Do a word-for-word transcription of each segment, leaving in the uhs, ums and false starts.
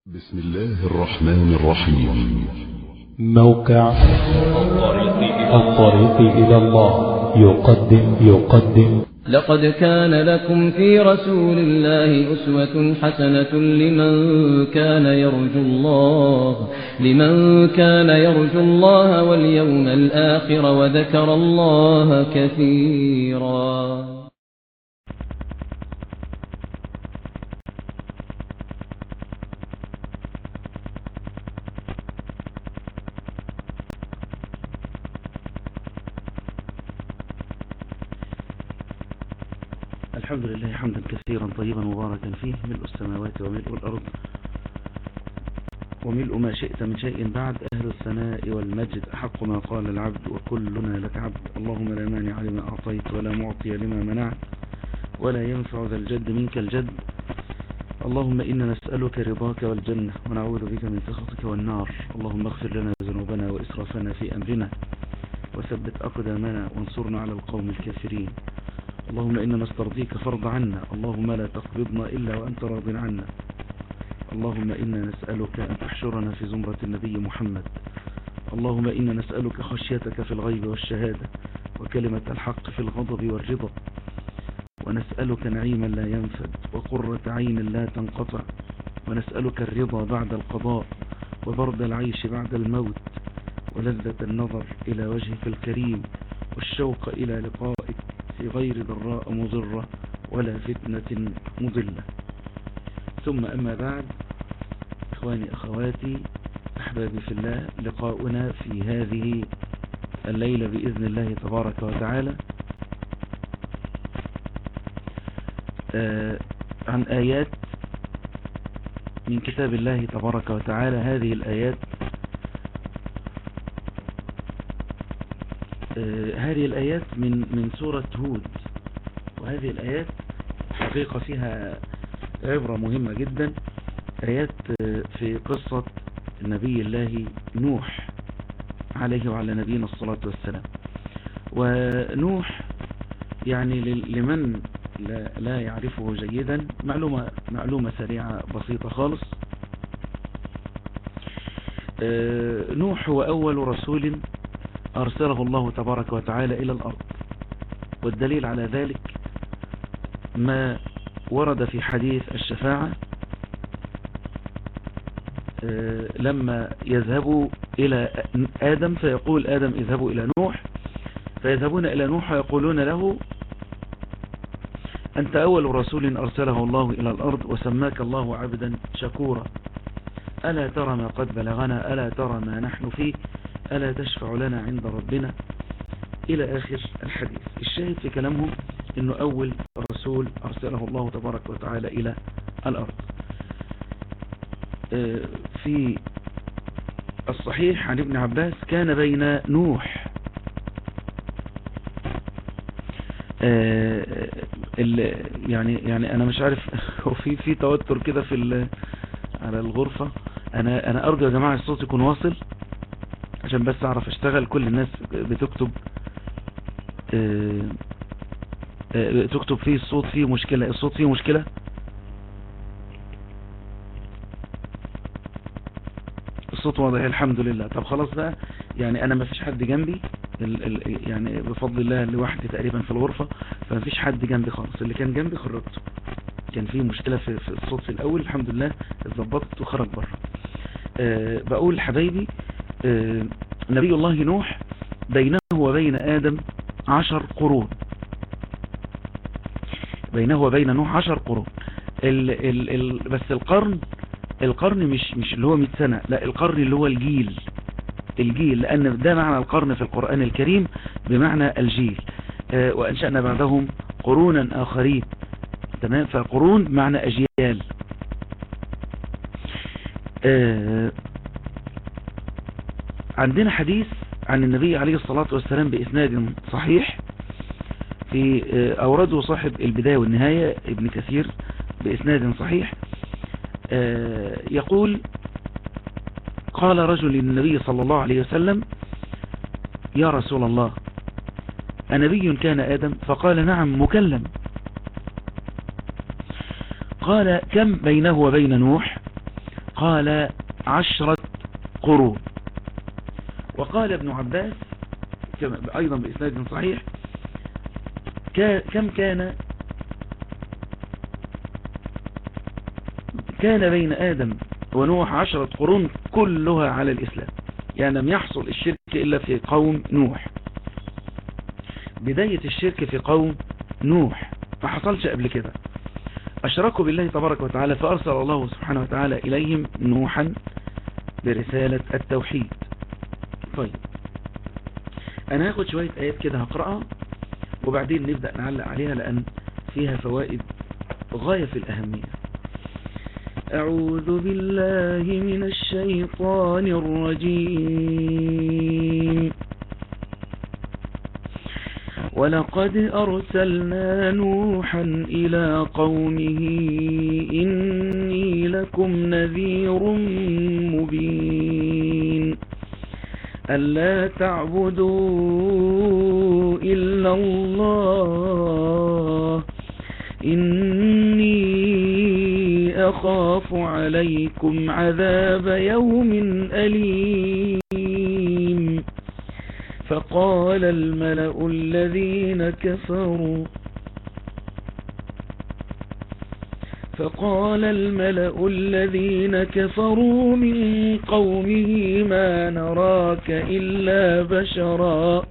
بسم الله الرحمن الرحيم. موقع الطريق إلى الله يقدم يقدم لقد كان لكم في رسول الله أسوة حسنة لمن كان يرجو الله لمن كان يرجو الله واليوم الآخر وذكر الله كثيرا. الحمد لله حمدا كثيرا طيبا مباركا فيه، ملء السماوات وملء الأرض وملء ما شئت من شيء بعد، أهل الثناء والمجد أحق ما قال العبد وكلنا لك عبد. اللهم لا مانع لما أعطيت ولا معطي لما منعت ولا ينفع ذا الجد منك الجد. اللهم إنا نسألك رضاك والجنة ونعوذ بك من سخطك والنار. اللهم اغفر لنا ذنوبنا وإسرافنا في أمرنا وثبت أقدامنا وانصرنا على القوم الكافرين. اللهم إنا نسترضيك فرض عنا، اللهم لا تقبضنا إلا وأنت راض عنا. اللهم إنا نسألك أن تحشرنا في زمرة النبي محمد. اللهم إنا نسألك خشيتك في الغيب والشهادة وكلمة الحق في الغضب والرضا، ونسألك نعيما لا ينفد وقرة عين لا تنقطع، ونسألك الرضا بعد القضاء وبرد العيش بعد الموت ولذة النظر إلى وجهك الكريم والشوق إلى لقائك في غير ضراء مضرة ولا فتنة مضلة. ثم أما بعد، إخواني أخواتي أحبابي في الله، لقاؤنا في هذه الليلة بإذن الله تبارك وتعالى آه عن آيات من كتاب الله تبارك وتعالى. هذه الآيات آه هذه الآيات من من سورة هود، وهذه الآيات حقيقة فيها عبرة مهمة جدا. آيات آه في قصة النبي الله نوح عليه وعلى نبينا الصلاة والسلام. ونوح يعني لمن لا, لا يعرفه جيدا معلومة معلومة سريعة بسيطة خالص. آه نوح هو أول رسول أرسله الله تبارك وتعالى إلى الأرض، والدليل على ذلك ما ورد في حديث الشفاعة لما يذهبوا إلى آدم فيقول آدم اذهبوا إلى نوح، فيذهبون إلى نوح ويقولون له أنت أول رسول أرسله الله إلى الأرض وسماك الله عبدا شكورا، ألا ترى ما قد بلغنا، ألا ترى ما نحن فيه، ألا تشفع لنا عند ربنا، إلى آخر الحديث. الشاهد في كلامهم أنه أول رسول أرسله الله تبارك وتعالى إلى الأرض. في الصحيح عن ابن عباس كان بين نوح يعني يعني أنا مش عارف، هو في في توتر كده في على الغرفة. أنا أنا أرجو يا جماعة الصوت يكون واصل عشان بس أعرف أشتغل. كل الناس بتكتب تكتب فيه الصوت فيه مشكلة، الصوت فيه مشكلة. الصوت واضح الحمد لله. طب خلاص بقى، يعني أنا ما فيش حد جنبي، ال ال يعني بفضل الله لوحدي تقريبا في الغرفة، فما فيش حد جنبي خالص. اللي كان جنبي خرجته، كان فيه مشكلة في, في الصوت في الأول، الحمد لله اتظبطت وخرج بره. أه بقول حبايبي، أه نبي الله نوح بينه وبين آدم عشر قرون، بينه وبين نوح عشر قرون. ال ال ال بس القرن القرن مش مش اللي هو مئة سنة، لا، القرن اللي هو الجيل الجيل لأن ده معنى القرن في القرآن الكريم بمعنى الجيل. أه وأنشأنا بعدهم قرونا آخرين، تمام؟ فقرون بمعنى أجيال. أه عندنا حديث عن النبي عليه الصلاة والسلام بإسناد صحيح، في أورده صاحب البداية والنهاية ابن كثير بإسناد صحيح. يقول قال رجل للنبي صلى الله عليه وسلم يا رسول الله أنبي كان آدم؟ فقال نعم مكلم. قال كم بينه وبين نوح؟ قال عشرة قرون. وقال ابن عباس أيضا بإسناد صحيح كم كان كان بين آدم ونوح عشرة قرون كلها على الإسلام، يعني لم يحصل الشرك إلا في قوم نوح. بداية الشرك في قوم نوح ما حصلش قبل كده، أشركوا بالله تبارك وتعالى فأرسل الله سبحانه وتعالى إليهم نوحا برسالة التوحيد. طيب أنا هاخد شوية آيات كده هقرأها وبعدين نبدأ نعلق عليها لأن فيها فوائد غاية في الأهمية. أعوذ بالله من الشيطان الرجيم. ولقد أرسلنا نوحا إلى قومه إني لكم نذير مبين ألا تعبدوا إلا الله إني أخاف عليكم عذاب يوم أليم. فقال الملأ الذين كفروا فقال الملأ الذين كفروا من قومه ما نراك إلا بشرا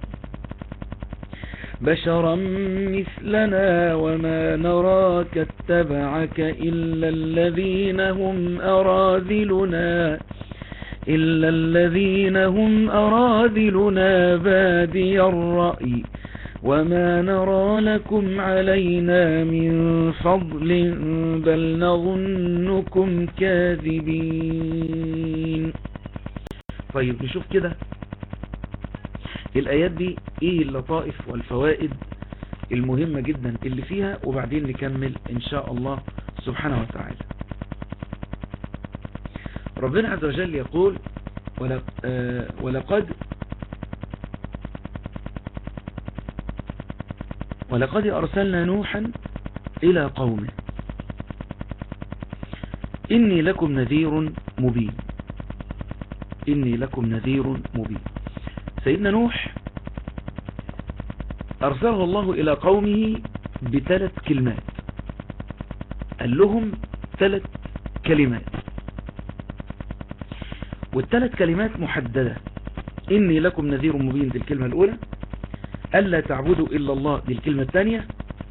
بشرا مثلنا وما نراك اتبعك إلا الذين هم أراذلنا إلا الذين هم أراذلنا بادي الرأي وما نرى لكم علينا من فضل بل نظنكم كاذبين. طيب نشوف كده الآيات دي ايه اللطائف والفوائد المهمة جدا اللي فيها وبعدين نكمل ان شاء الله سبحانه وتعالى. ربنا عز وجل يقول ولقد ولقد أرسلنا نوحا إلى قومه إني لكم نذير مبين إني لكم نذير مبين. سيدنا نوح أرسله الله إلى قومه بثلاث كلمات، قال لهم ثلاث كلمات والثلاث كلمات محددة. إني لكم نذير مبين دي الكلمة الأولى، ألا تعبدوا إلا الله دي الكلمة الثانية،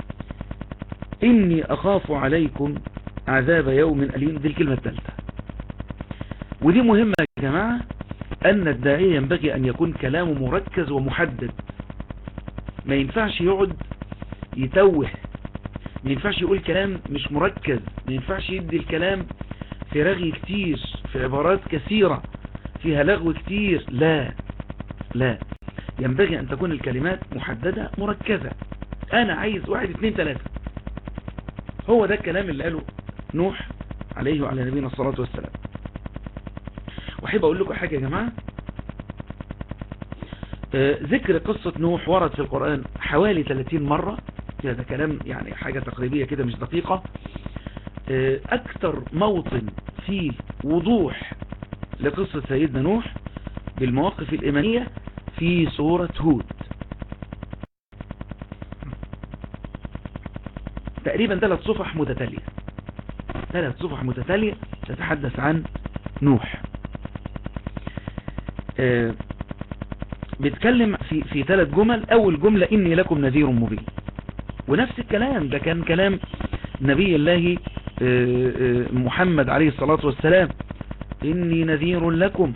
إني أخاف عليكم عذاب يوم أليم دي الكلمة الثالثة. ودي مهمة يا جماعة، أن الداعية ينبغي أن يكون كلامه مركز ومحدد، ما ينفعش يقعد يتوه، ما ينفعش يقول كلام مش مركز، ما ينفعش يدي الكلام في رغي كتير، في عبارات كثيرة فيها لغو كتير. لا لا ينبغي أن تكون الكلمات محددة مركزة. أنا عايز واحد اثنين ثلاثة. هو ده الكلام اللي قاله نوح عليه وعلى نبينا الصلاة والسلام. وحب أقول لكم حاجة يا جماعة، آه ذكر قصة نوح ورد في القرآن حوالي ثلاثين مرة، هذا كلام يعني حاجة تقريبية كده مش دقيقة. آه أكثر موطن فيه وضوح لقصة سيدنا نوح بالمواقف الإيمانية في سورة هود، تقريبا ثلاث صفح متتالية ثلاث صفح متتالية تتحدث عن نوح. آه بيتكلم في في ثلاث جمل. أول جملة إني لكم نذير مبين، ونفس الكلام ده كان كلام نبي الله آه آه محمد عليه الصلاة والسلام، إني نذير لكم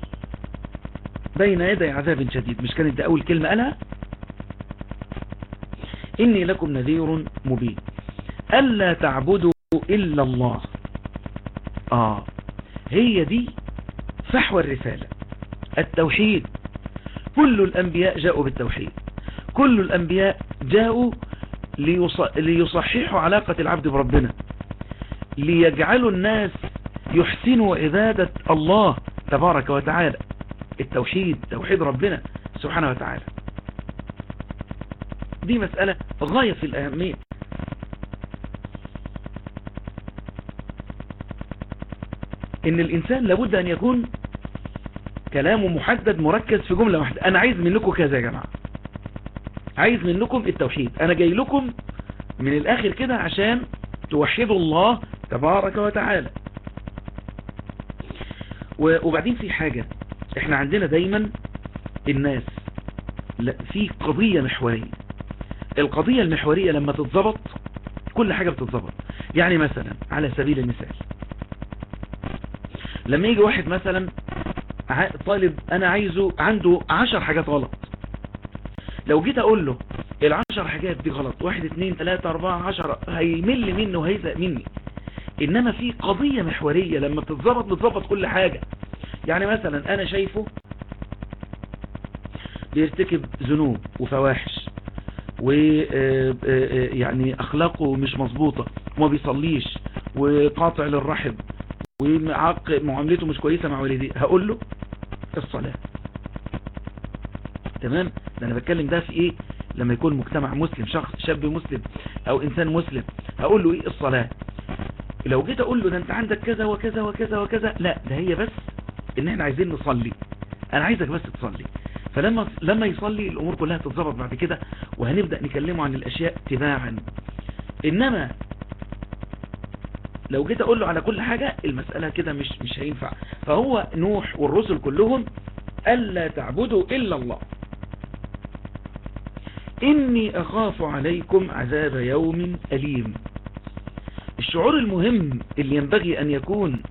بين يدي عذاب شديد. مش كانت ده أول كلمة قالها؟ إني لكم نذير مبين ألا تعبدوا إلا الله. آه هي دي فحوى الرسالة، التوحيد. كل الأنبياء جاءوا بالتوحيد، كل الأنبياء جاءوا ليصححوا علاقة العبد بربنا، ليجعلوا الناس يحسنوا عبادة الله تبارك وتعالى. التوحيد توحيد ربنا سبحانه وتعالى، دي مسألة غاية في الأهمية. ان الانسان لابد ان يكون كلامه محدد مركز في جملة واحدة. انا عايز منكم كذا يا جماعة، عايز منكم التوحيد، انا جاي لكم من الاخر كده عشان توحدوا الله تبارك وتعالى. وبعدين في حاجة، احنا عندنا دايما الناس في قضية محورية، القضية المحورية لما تتظبط كل حاجة بتتظبط. يعني مثلا على سبيل المثال لما يجي واحد مثلا طالب انا عايزه عنده عشر حاجات غلط، لو جيت اقول له العشر حاجات دي غلط واحد اتنين تلاتة اربعة عشرة هيمل منه وهيزق مني. انما في قضية محورية لما بتتظبط بتظبط كل حاجة. يعني مثلا انا شايفه بيرتكب ذنوب وفواحش ويعني اخلاقه مش مظبوطة وما بيصليش وقاطع للرحم ومعاملته مش كويسة مع والديه، هقول له الصلاة. تمام؟ ده انا بتكلم ده في ايه؟ لما يكون مجتمع مسلم، شخص شاب مسلم او انسان مسلم، هقول له ايه؟ الصلاة. لو جيت اقول له ده انت عندك كذا وكذا وكذا وكذا، لا ده هي بس ان احنا عايزين نصلي، انا عايزك بس تصلي. فلما لما يصلي الامور كلها تتظبط بعد كده، وهنبدأ نكلمه عن الاشياء تباعا. انما لو جيت اقول له على كل حاجة المسألة كده مش مش هينفع. فهو نوح والرسل كلهم ألا تعبدوا إلا الله، إني أخاف عليكم عذاب يوم أليم. الشعور المهم اللي ينبغي أن يكون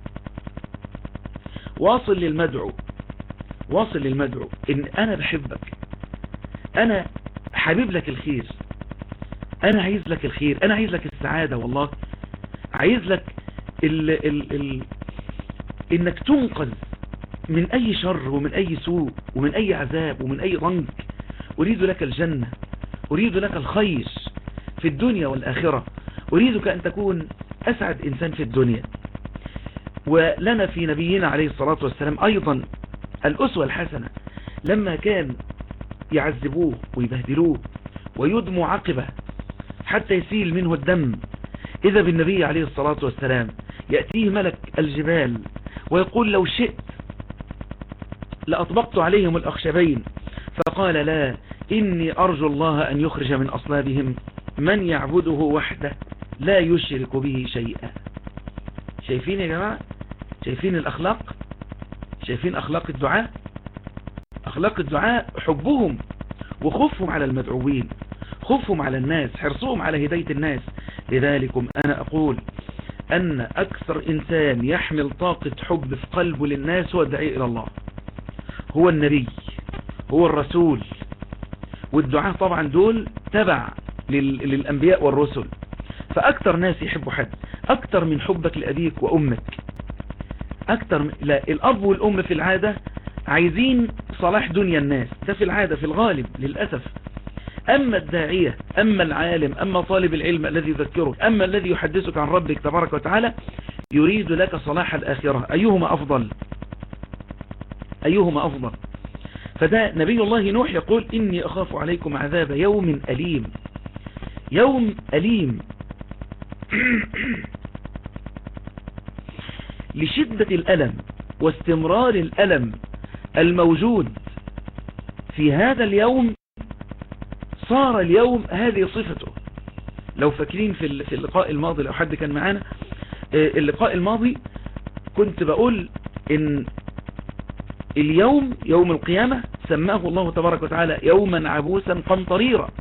واصل للمدعو، واصل للمدعو إن أنا بحبك، أنا حبيب لك الخير، أنا عايز لك الخير، أنا عايز لك السعادة، والله عايز لك ال ال ال إنك تنقذ من أي شر ومن أي سوء ومن أي عذاب ومن أي ضنك. أريد لك الجنة، أريد لك الخير في الدنيا والآخرة، أريدك أن تكون أسعد إنسان في الدنيا. ولنا في نبينا عليه الصلاة والسلام أيضا الأسوة الحسنة، لما كان يعذبوه ويبهدلوه ويدموا عقبه حتى يسيل منه الدم، إذا بالنبي عليه الصلاة والسلام يأتيه ملك الجبال ويقول لو شئت لأطبقت عليهم الأخشبين، فقال لا، إني أرجو الله أن يخرج من أصلابهم من يعبده وحده لا يشرك به شيئا. شايفين يا جماعة؟ شايفين الأخلاق؟ شايفين أخلاق الدعاء؟ أخلاق الدعاء حبهم وخوفهم على المدعوين، خوفهم على الناس، حرصهم على هداية الناس. لذلكم أنا أقول أن أكثر إنسان يحمل طاقة حب في قلبه للناس هو الداعي إلى الله، هو النبي، هو الرسول. والدعاء طبعا دول تبع للأنبياء والرسل. فأكثر ناس يحبوا حد أكثر من حبك لأبيك وأمك، أكثر من... لا، الأب والأم في العادة عايزين صلاح دنيا الناس، ده في العادة في الغالب للأسف. أما الداعية، أما العالم، أما طالب العلم الذي يذكرك، أما الذي يحدثك عن ربك تبارك وتعالى، يريد لك صلاح الآخرة. أيهما أفضل؟ أيهما أفضل؟ فده نبي الله نوح يقول إني أخاف عليكم عذاب يوم أليم. يوم أليم لشدة الألم واستمرار الألم الموجود في هذا اليوم، صار اليوم هذه صفته. لو فاكرين في في اللقاء الماضي، لو حد كان معانا اللقاء الماضي، كنت بقول إن اليوم يوم القيامة سماه الله تبارك وتعالى يوما عبوسا قمطريرا.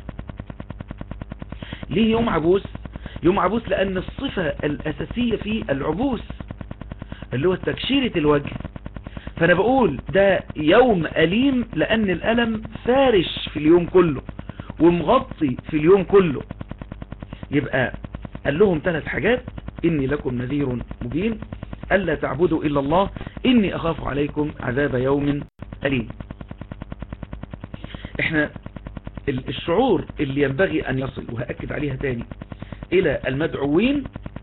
ليه يوم عبوس؟ يوم عبوس لأن الصفة الأساسية فيه العبوس، اللي هو تكشيرة الوجه. فأنا بقول ده يوم أليم لأن الألم فارش في اليوم كله ومغطي في اليوم كله. يبقى قال لهم ثلاث حاجات: إني لكم نذير مبين، ألا تعبدوا إلا الله، إني أخاف عليكم عذاب يوم أليم. احنا الشعور اللي ينبغي أن يصل، وهأكد عليها تاني، إلى المدعوين،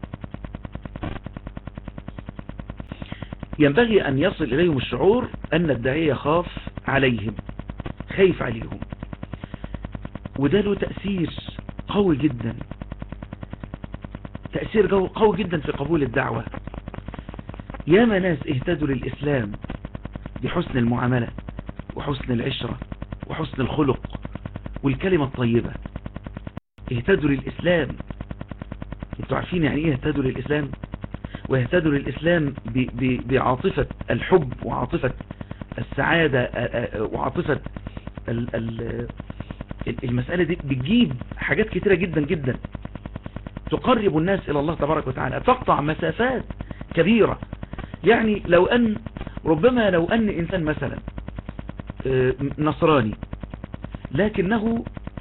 ينبغي أن يصل إليهم الشعور أن الداعية يخاف عليهم، خايف عليهم. وده له تأثير قوي جدا، تأثير قوي جدا في قبول الدعوة. ياما ناس اهتدوا للإسلام بحسن المعاملة وحسن العشرة وحسن الخلق والكلمة الطيبة. اهتدوا للإسلام. انتوا عارفين يعني ايه اهتدوا للإسلام؟ واهتدوا للإسلام بعاطفة الحب وعاطفة السعادة وعاطفة المسألة دي بتجيب حاجات كتيرة جدا جدا تقرب الناس إلى الله تبارك وتعالى، تقطع مسافات كبيرة. يعني لو أن ربما لو أن إنسان مثلا نصراني لكنه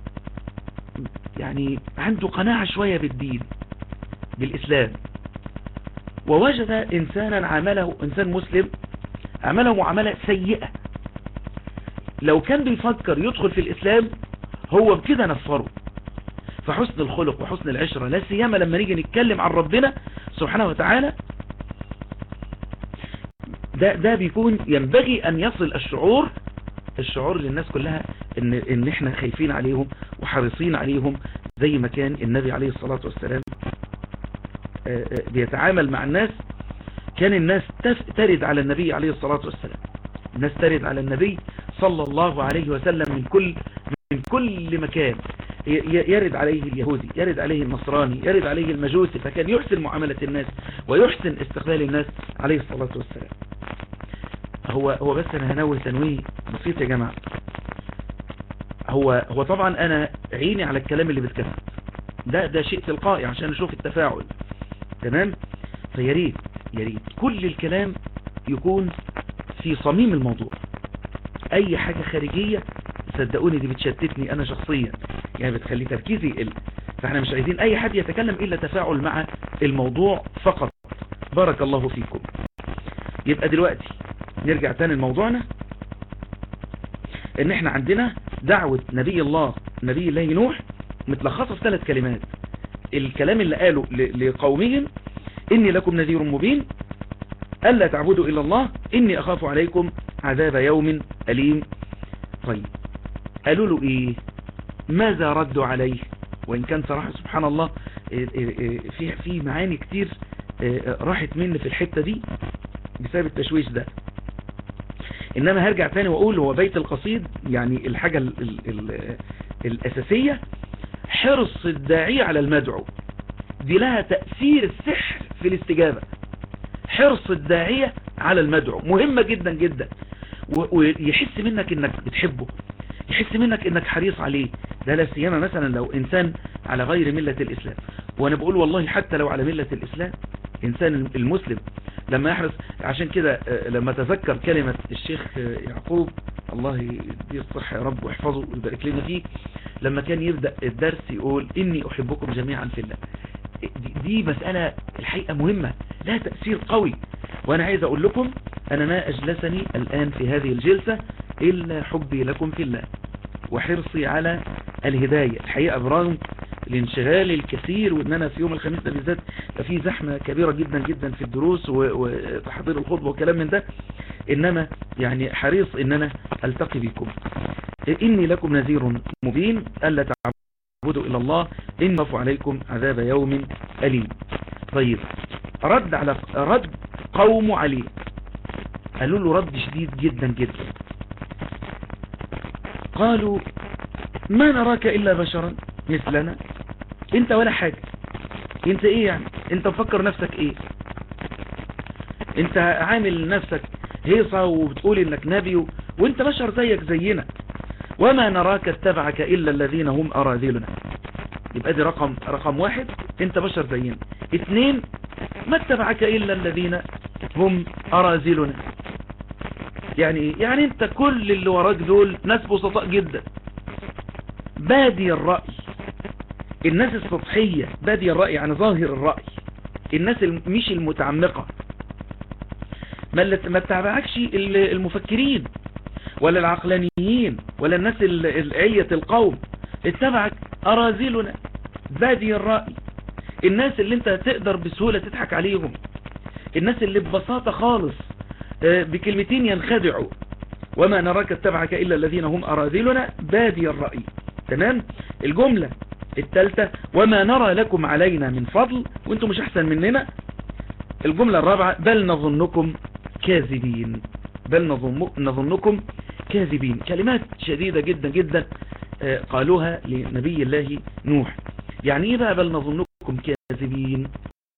يعني عنده قناعة شوية بالدين بالإسلام، ووجد إنسانا عمله إنسان مسلم عمله معاملة سيئة، لو كان بيفكر يدخل في الإسلام هو بكده نفره. فحسن الخلق وحسن العشرة لا سيما لما نيجي نتكلم عن ربنا سبحانه وتعالى، ده ده بيكون ينبغي أن يصل الشعور الشعور للناس كلها إن إن إحنا خايفين عليهم وحريصين عليهم، زي ما كان النبي عليه الصلاة والسلام بيتعامل مع الناس. كان الناس ترد على النبي عليه الصلاة والسلام، الناس ترد على النبي صلى الله عليه وسلم من كل من كل مكان، يرد عليه اليهودي، يرد عليه النصراني، يرد عليه المجوسي، فكان يحسن معاملة الناس ويحسن استقبال الناس عليه الصلاة والسلام. هو هو بس انا هنوه تنويه بسيط يا جماعة. هو هو طبعا انا عيني على الكلام اللي بتكتب ده ده شيء تلقائي عشان نشوف التفاعل، تمام؟ فياريت ياريت كل الكلام يكون في صميم الموضوع. اي حاجة خارجية صدقوني دي بتشتتني انا شخصيا، يعني بتخلي تركيزي يقل. فاحنا مش عايزين اي حد يتكلم الا تفاعل مع الموضوع فقط. بارك الله فيكم. يبقى دلوقتي نرجع تاني لموضوعنا، ان احنا عندنا دعوة نبي الله نبي الله نوح متلخصة في ثلاث كلمات. الكلام اللي قاله لقومهم: إني لكم نذير مبين، ألا تعبدوا إلا الله، إني أخاف عليكم عذاب يوم أليم. طيب قالوا له إيه؟ ماذا ردوا عليه؟ وإن كان صراحة سبحان الله في في معاني كتير راحت مني في الحتة دي بسبب التشويش ده. إنما هرجع تاني وأقول هو بيت القصيد يعني الحاجة ال ال ال الأساسية حرص الداعية على المدعو، دي لها تأثير السحر في الاستجابة. حرص الداعية على المدعو مهمة جدا جدا، ويحس منك انك بتحبه، يحس منك انك حريص عليه. ده لا سيما مثلا لو انسان على غير ملة الاسلام، وانا بقول والله حتى لو على ملة الاسلام انسان المسلم لما يحرص. عشان كده لما تذكر كلمة الشيخ يعقوب الله يديه الصحة يا رب ويحفظه ويبارك لنا فيه، لما كان يبدأ الدرس يقول إني أحبكم جميعا في الله. دي, دي مسألة الحقيقة مهمة لها تأثير قوي. وأنا عايز أقول لكم أنا ما أجلسني الآن في هذه الجلسة إلا حبي لكم في الله وحرصي على الهداية. الحقيقة برغم الانشغال الكثير وإن أنا في يوم الخميس ده بالذات في زحمة كبيرة جدا جدا في الدروس وتحضير الخطبة وكلام من ده، إنما يعني حريص إن أنا ألتقي بكم. إني لكم نذير مبين ألا تعبدوا إلا الله، إن أخاف عليكم عذاب يوم أليم. طيب رد على رد قوم عليه، قالوا له رد شديد جدا جدا. قالوا ما نراك إلا بشرا مثلنا، انت ولا حاجة، انت ايه يعني؟ انت مفكر نفسك ايه؟ انت عامل نفسك هيصة وبتقول انك نبي وانت بشر زيك زينا. وما نراك اتبعك إلا الذين هم أراذلنا. يبقى دي رقم رقم واحد، انت بشر زينا. اثنين، ما اتبعك إلا الذين هم أراذلنا. يعني يعني انت كل اللي وراك دول ناس بسطاء جدا، بادي الرأي، الناس السطحية، بادي الرأي يعني ظاهر الرأي، الناس مش المتعمقة. ما اتبعكش المفكرين ولا العقلانيين ولا الناس العلية القوم، اتبعك أراذلنا بادي الرأي، الناس اللي انت تقدر بسهولة تضحك عليهم، الناس اللي ببساطة خالص بكلمتين ينخدعوا. وما نراك اتبعك إلا الذين هم أراذلنا بادي الرأي. تمام. الجملة الثالثة، وما نرى لكم علينا من فضل، وانتم مش أحسن مننا. الجملة الرابعة بل نظنكم كاذبين. بل نظن نظنكم كاذبين، كلمات شديدة جدا جدا قالوها لنبي الله نوح. يعني ايه بقى بل نظنكم كاذبين؟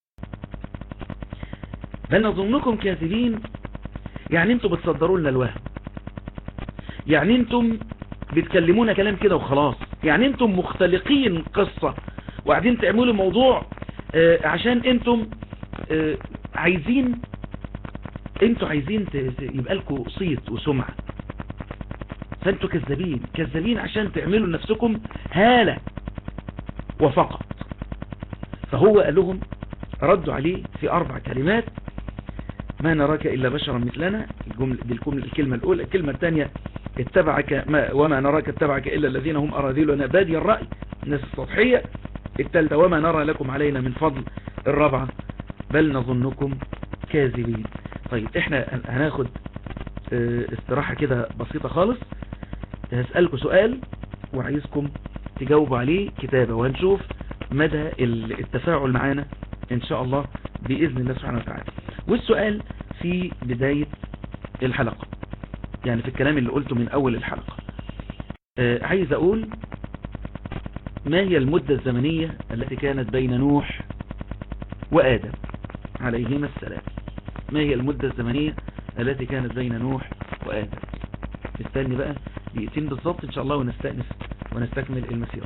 بل نظنكم كاذبين يعني انتم بتصدروا لنا الوهم، يعني انتم بتكلمونا كلام كده وخلاص، يعني انتم مختلقين قصة وقاعدين تعملوا موضوع آه عشان انتم آه عايزين انتم عايزين يبقى لكم صيت وسمعة، فانتم كذابين كذابين عشان تعملوا لنفسكم هالة وفقط. فهو قال لهم، ردوا عليه في أربع كلمات: ما نراك إلا بشرا مثلنا، الجملة دي الكلمة الأولى. الكلمة الثانية اتبعك ما وما نراك اتبعك إلا الذين هم أراذلنا بادي الرأي، الناس السطحية. الثالثة وما نرى لكم علينا من فضل. الرابعة بل نظنكم كاذبين. طيب احنا هناخد استراحة كده بسيطة خالص، هسألكم سؤال وعايزكم تجاوبوا عليه كتابة، وهنشوف مدى التفاعل معانا ان شاء الله بإذن الله سبحانه وتعالى. والسؤال في بداية الحلقة، يعني في الكلام اللي قلته من أول الحلقة. آه عايز أقول ما هي المدة الزمنية التي كانت بين نوح وآدم عليهما السلام؟ ما هي المدة الزمنية التي كانت بين نوح وآدم؟ نستني بقى دقيقتين بالظبط إن شاء الله ونستأنف ونستكمل المسيرة.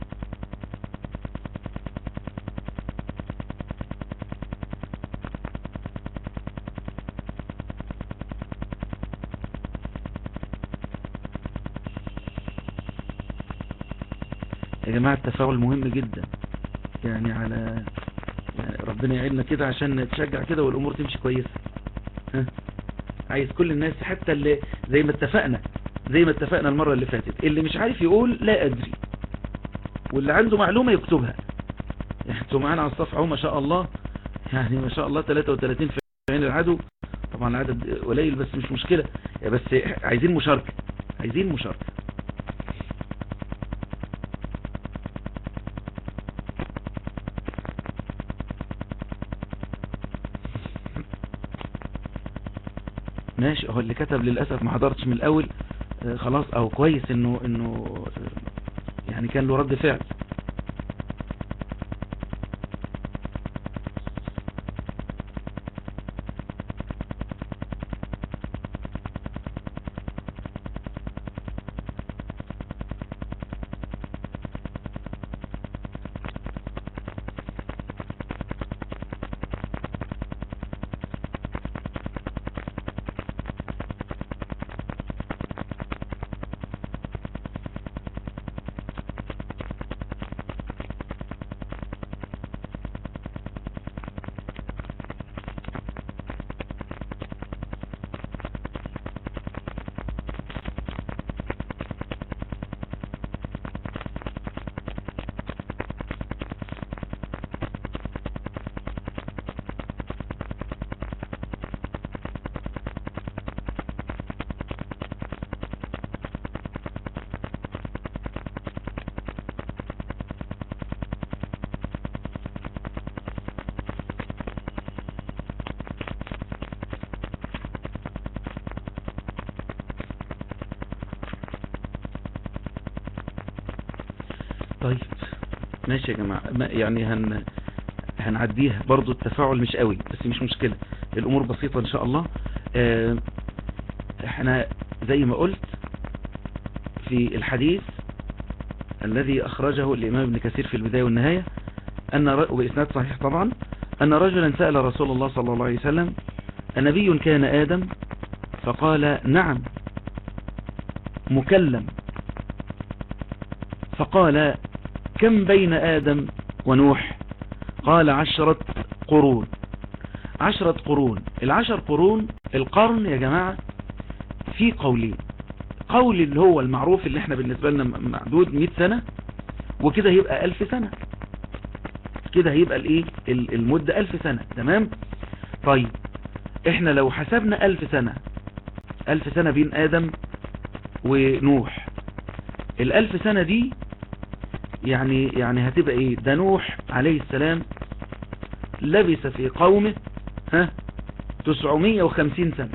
يا جماعة التفاعل مهم جدا، يعني على يعني ربنا يعيننا كده عشان نتشجع كده والأمور تمشي كويسة. ها؟ عايز كل الناس حتى اللي زي ما اتفقنا زي ما اتفقنا المرة اللي فاتت، اللي مش عارف يقول لا أدري، واللي عنده معلومة يكتبها. يعني انتوا معانا على الصفحة ما شاء الله، يعني ما شاء الله ثلاثة وثلاثين في عين العدو. طبعا العدد قليل بس مش مشكلة، بس عايزين مشاركة عايزين مشاركة. ماشي، هو اللي كتب للأسف ما حضرتش من الأول. آه خلاص، أو كويس إنه إنه يعني كان له رد فعل. طيب ماشي يا جماعة، يعني هن هنعديها برضو، التفاعل مش قوي بس مش مشكلة، الامور بسيطة ان شاء الله. اه احنا زي ما قلت في الحديث الذي اخرجه الامام ابن كثير في البداية والنهاية، ان وبإسناد صحيح طبعا، ان رجلا سأل رسول الله صلى الله عليه وسلم: النبي كان آدم؟ فقال: نعم مكلم. فقال: كم بين آدم ونوح؟ قال: عشرة قرون. عشرة قرون. العشر قرون، القرن يا جماعة في قولين. قول اللي هو المعروف اللي احنا بالنسبة لنا معدود مئة سنة، وكده هيبقى ألف سنة، كده هيبقى الايه المدة ألف سنة. تمام. طيب احنا لو حسبنا ألف سنة، ألف سنة بين آدم ونوح، الألف سنة دي يعني يعني هتبقى ايه؟ ده نوح عليه السلام لبث في قومه ها تسعمية وخمسين سنة.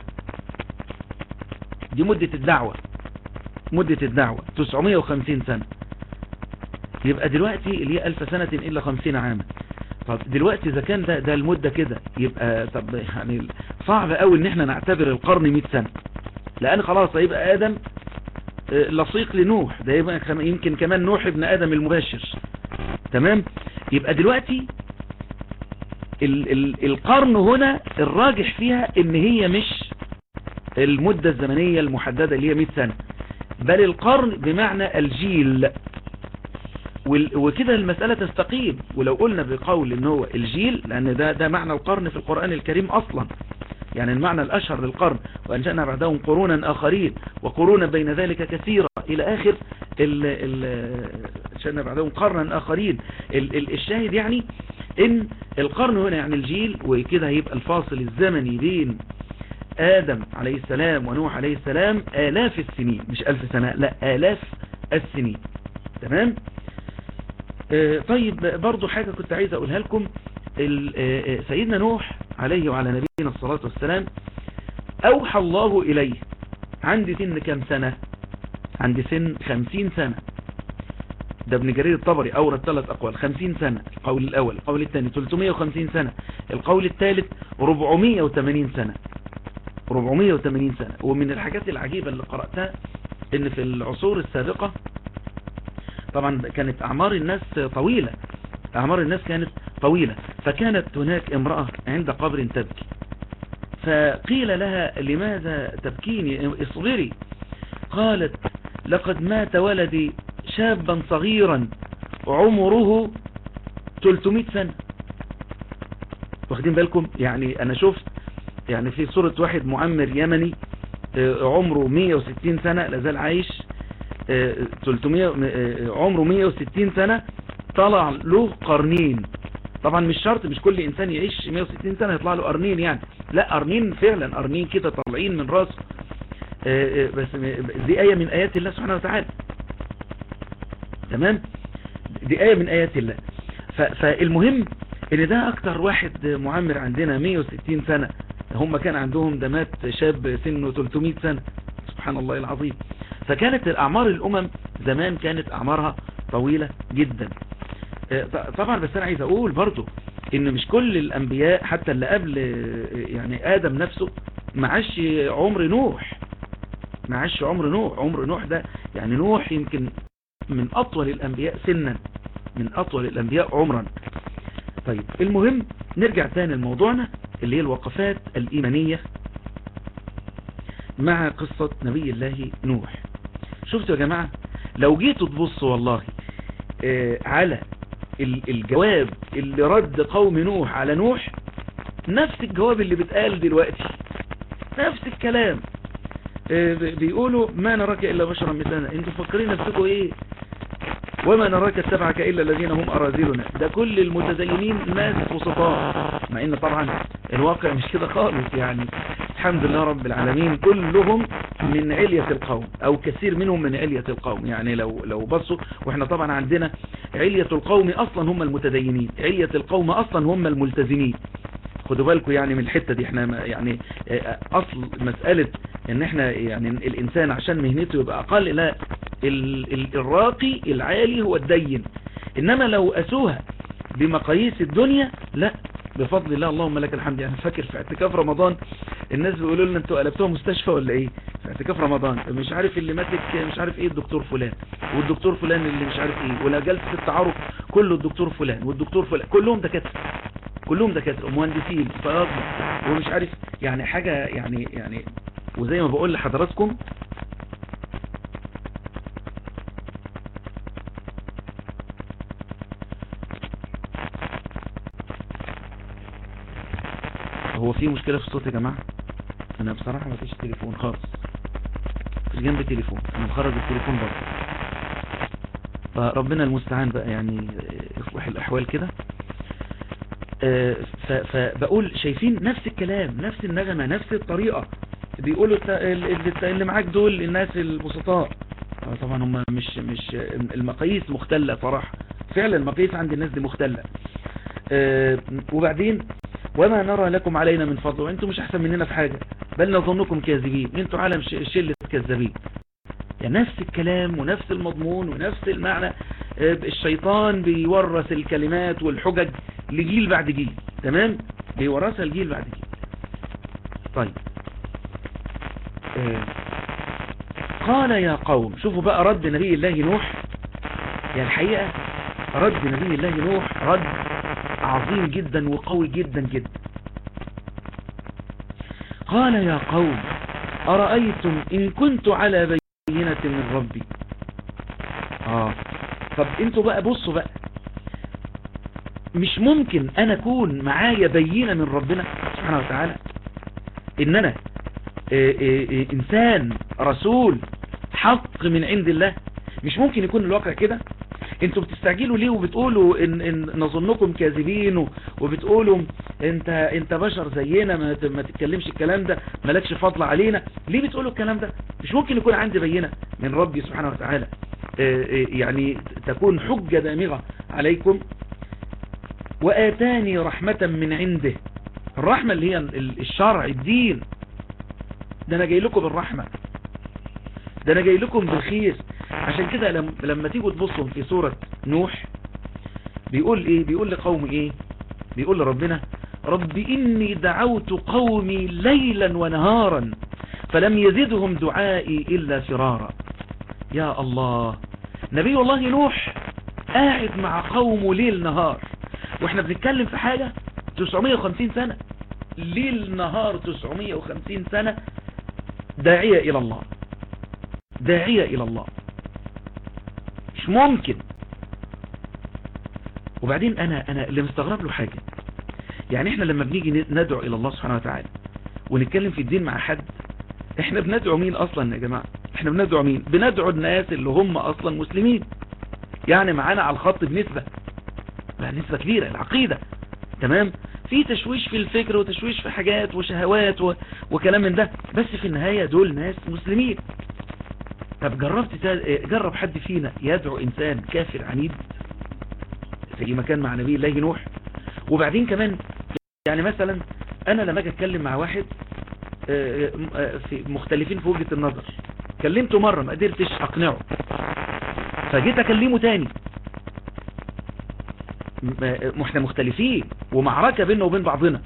دي مدة الدعوة، مدة الدعوة تسعمية وخمسين سنة. يبقى دلوقتي اللي هي ألف سنة إلا خمسين عاما. طب دلوقتي إذا كان ده, ده المدة كده، يبقى طب يعني صعب قوي إن احنا نعتبر القرن مئة سنة، لأن خلاص هيبقى آدم لصيق لنوح، ده يبقى يمكن كمان نوح ابن آدم المباشر. تمام. يبقى دلوقتي ال ال القرن هنا الراجح فيها ان هي مش المدة الزمنية المحددة اللي هي مئة سنة، بل القرن بمعنى الجيل، وكده المسألة تستقيم. ولو قلنا بقول ان هو الجيل، لان ده ده معنى القرن في القرآن الكريم اصلا، يعني المعنى الاشهر للقرن، وانشأنا بعدهم قرونا اخرين وقرونا بين ذلك كثيرة الى اخر انشأنا بعدهم قرنا اخرين. ال ال الشاهد يعني ان القرن هنا يعني الجيل، وكده هيبقى الفاصل الزمني بين آدم عليه السلام ونوح عليه السلام آلاف السنين، مش ألف سنة، لا آلاف السنين. تمام. آه طيب برضو حاجة كنت عايز أقولها لكم. آه سيدنا نوح عليه وعلى نبينا الصلاة والسلام أوحى الله إليه عندي سن كم سنة؟ عندي سن خمسين سنة. ده ابن جرير الطبري أورد ثلاث أقوال، خمسين سنة القول الأول، القول الثاني ثلاثمية وخمسين سنة، القول الثالث أربعمية وثمانين سنة. أربعمية وثمانين سنة. ومن الحاجات العجيبة اللي قرأتها ان في العصور السابقة طبعا كانت أعمار الناس طويلة، أعمار الناس كانت طويلة، فكانت هناك امرأة عند قبر تبكي، فقيل لها لماذا تبكيني؟ اصبري. قالت لقد مات ولدي شابا صغيرا عمره ثلاثمائة سنة. واخدين بالكم؟ يعني أنا شفت يعني في صورة واحد معمر يمني عمره مئة وستين سنة لازال عايش، ثلاثمائة عمره مئة وستين سنة، طلع له قرنين. طبعا مش شرط مش كل إنسان يعيش مئة وستين سنة يطلع له قرنين يعني، لا قرنين فعلا، قرنين كده طالعين من راسه. بس دي آية من آيات الله سبحانه وتعالى. تمام. دي آية من آيات الله. فالمهم ان ده اكتر واحد معمر عندنا مئة وستين سنة، هم كان عندهم دمات شاب سنه ثلاثمائة سنة. سبحان الله العظيم. فكانت الأعمار الأمم زمان كانت أعمارها طويلة جدا. طبعا بس أنا عايز أقول برضو إن مش كل الأنبياء حتى اللي قبل يعني آدم نفسه معاش عمر نوح، معاش عمر نوح. عمر نوح ده يعني نوح يمكن من أطول الأنبياء سنا، من أطول الأنبياء عمرا. طيب المهم نرجع تاني لموضوعنا اللي هي الوقفات الإيمانية مع قصة نبي الله نوح. شفتوا يا جماعة لو جيتوا تبصوا والله آه على الجواب اللي رد قوم نوح على نوح، نفس الجواب اللي بتقال دلوقتي، نفس الكلام. آه بيقولوا ما نراك إلا بشرا مثلنا، انتوا فكرين نفسكوا ايه؟ وما نراك اتبعك إلا الذين هم أراذلنا. ده كل المتدينين ناس بسطاء، مع ان طبعا الواقع مش كده خالص. يعني الحمد لله رب العالمين كلهم من علية القوم، او كثير منهم من علية القوم. يعني لو لو بصوا، واحنا طبعا عندنا علية القوم اصلا هم المتدينين، علية القوم اصلا هم الملتزمين. خدوا بالكم يعني من الحتة دي. احنا يعني اصل مسألة ان احنا يعني الانسان عشان مهنته يبقى اقل، لا، الراقي العالي هو الدين. انما لو اسوها بمقاييس الدنيا، لا، بفضل الله اللهم لك الحمد. يعني فاكر في اعتكاف رمضان الناس بيقولوا لنا انتوا قلبتوها مستشفى ولا ايه في اعتكاف رمضان؟ مش عارف اللي ماسك مش عارف ايه الدكتور فلان، والدكتور فلان اللي مش عارف ايه، ولا جلسة التعارف كله الدكتور فلان والدكتور فلان، كلهم دكاتره، كلهم دكاتره ومهندسين ومش عارف يعني حاجة يعني يعني وزي ما بقول لحضراتكم هو في مشكلة في الصوت يا جماعة؟ انا بصراحة ما فيش تليفون خالص، مش جنبي تليفون، انا مخرج التليفون بره. فربنا المستعان بقى، يعني يصلح الاحوال كده. فبقول شايفين نفس الكلام، نفس النغمة، نفس الطريقة. بيقولوا اللي معاك دول الناس البسطاء. طبعا هم مش مش المقاييس مختلة صراحة، فعلا المقاييس عند الناس دي مختلة. وبعدين وما نرى لكم علينا من فضل، وانتم مش احسن مننا في حاجة، بل نظنكم كاذبين، انتم عالم شلة كذابين. يعني نفس الكلام ونفس المضمون ونفس المعنى. الشيطان بيورث الكلمات والحجج لجيل بعد جيل، تمام، بيورثها الجيل بعد جيل. طيب آه. قال يا قوم، شوفوا بقى رد نبي الله نوح. يعني الحقيقة رد نبي الله نوح رد عظيم جدا وقوي جدا جدا. قال يا قوم أرأيتم إن كنت على بينة من ربي. آه طب انتوا بقى بصوا بقى، مش ممكن أنا أكون معايا بينة من ربنا سبحانه وتعالى، إن أنا إيه إيه إنسان رسول حق من عند الله؟ مش ممكن يكون الواقع كده. انتوا بتستعجلوا ليه وبتقولوا إن, إن نظنكم كاذبين، وبتقولوا انت انت بشر زينا، ما, ما تتكلمش الكلام ده، مالكش فضل علينا. ليه بتقولوا الكلام ده؟ مش ممكن يكون عندي بينة من ربي سبحانه وتعالى يعني تكون حجة دامغة عليكم. وآتاني رحمة من عنده، الرحمة اللي هي الشرع الدين، ده انا جاي لكم بالرحمة، ده انا جاي لكم بالخير. عشان كده لما تيجوا تبصوا في سورة نوح بيقول ايه؟ بيقول لقوم ايه؟ بيقول لربنا رب إني دعوت قومي ليلا ونهارا فلم يزدهم دعائي إلا فرارا. يا الله، نبي الله نوح قاعد مع قومه ليل نهار، واحنا بنتكلم في حاجة تسعمائة وخمسين سنة، ليل نهار تسعمائة وخمسين سنة داعية إلى الله، داعية إلى الله، مش ممكن. وبعدين أنا أنا اللي مستغرب له حاجة، يعني احنا لما بنيجي ندعو إلى الله سبحانه وتعالى ونتكلم في الدين مع حد، احنا بندعو مين أصلا يا جماعة؟ احنا بندعو مين؟ بندعو الناس اللي هم أصلا مسلمين، يعني معانا على الخط بنسبة بنسبة كبيرة العقيدة، تمام؟ في تشويش في الفكر وتشويش في حاجات وشهوات و... وكلام من ده، بس في النهاية دول ناس مسلمين. طب جربت جرب حد فينا يدعو إنسان كافر عنيد زي ما كان مع نبي الله نوح؟ وبعدين كمان يعني مثلا أنا لما أجي أتكلم مع واحد في مختلفين في وجهة النظر، كلمته مرة ما قدرتش أقنعه، فجيت أكلمه تاني، احنا مختلفين ومعركة بيننا وبين بعضنا،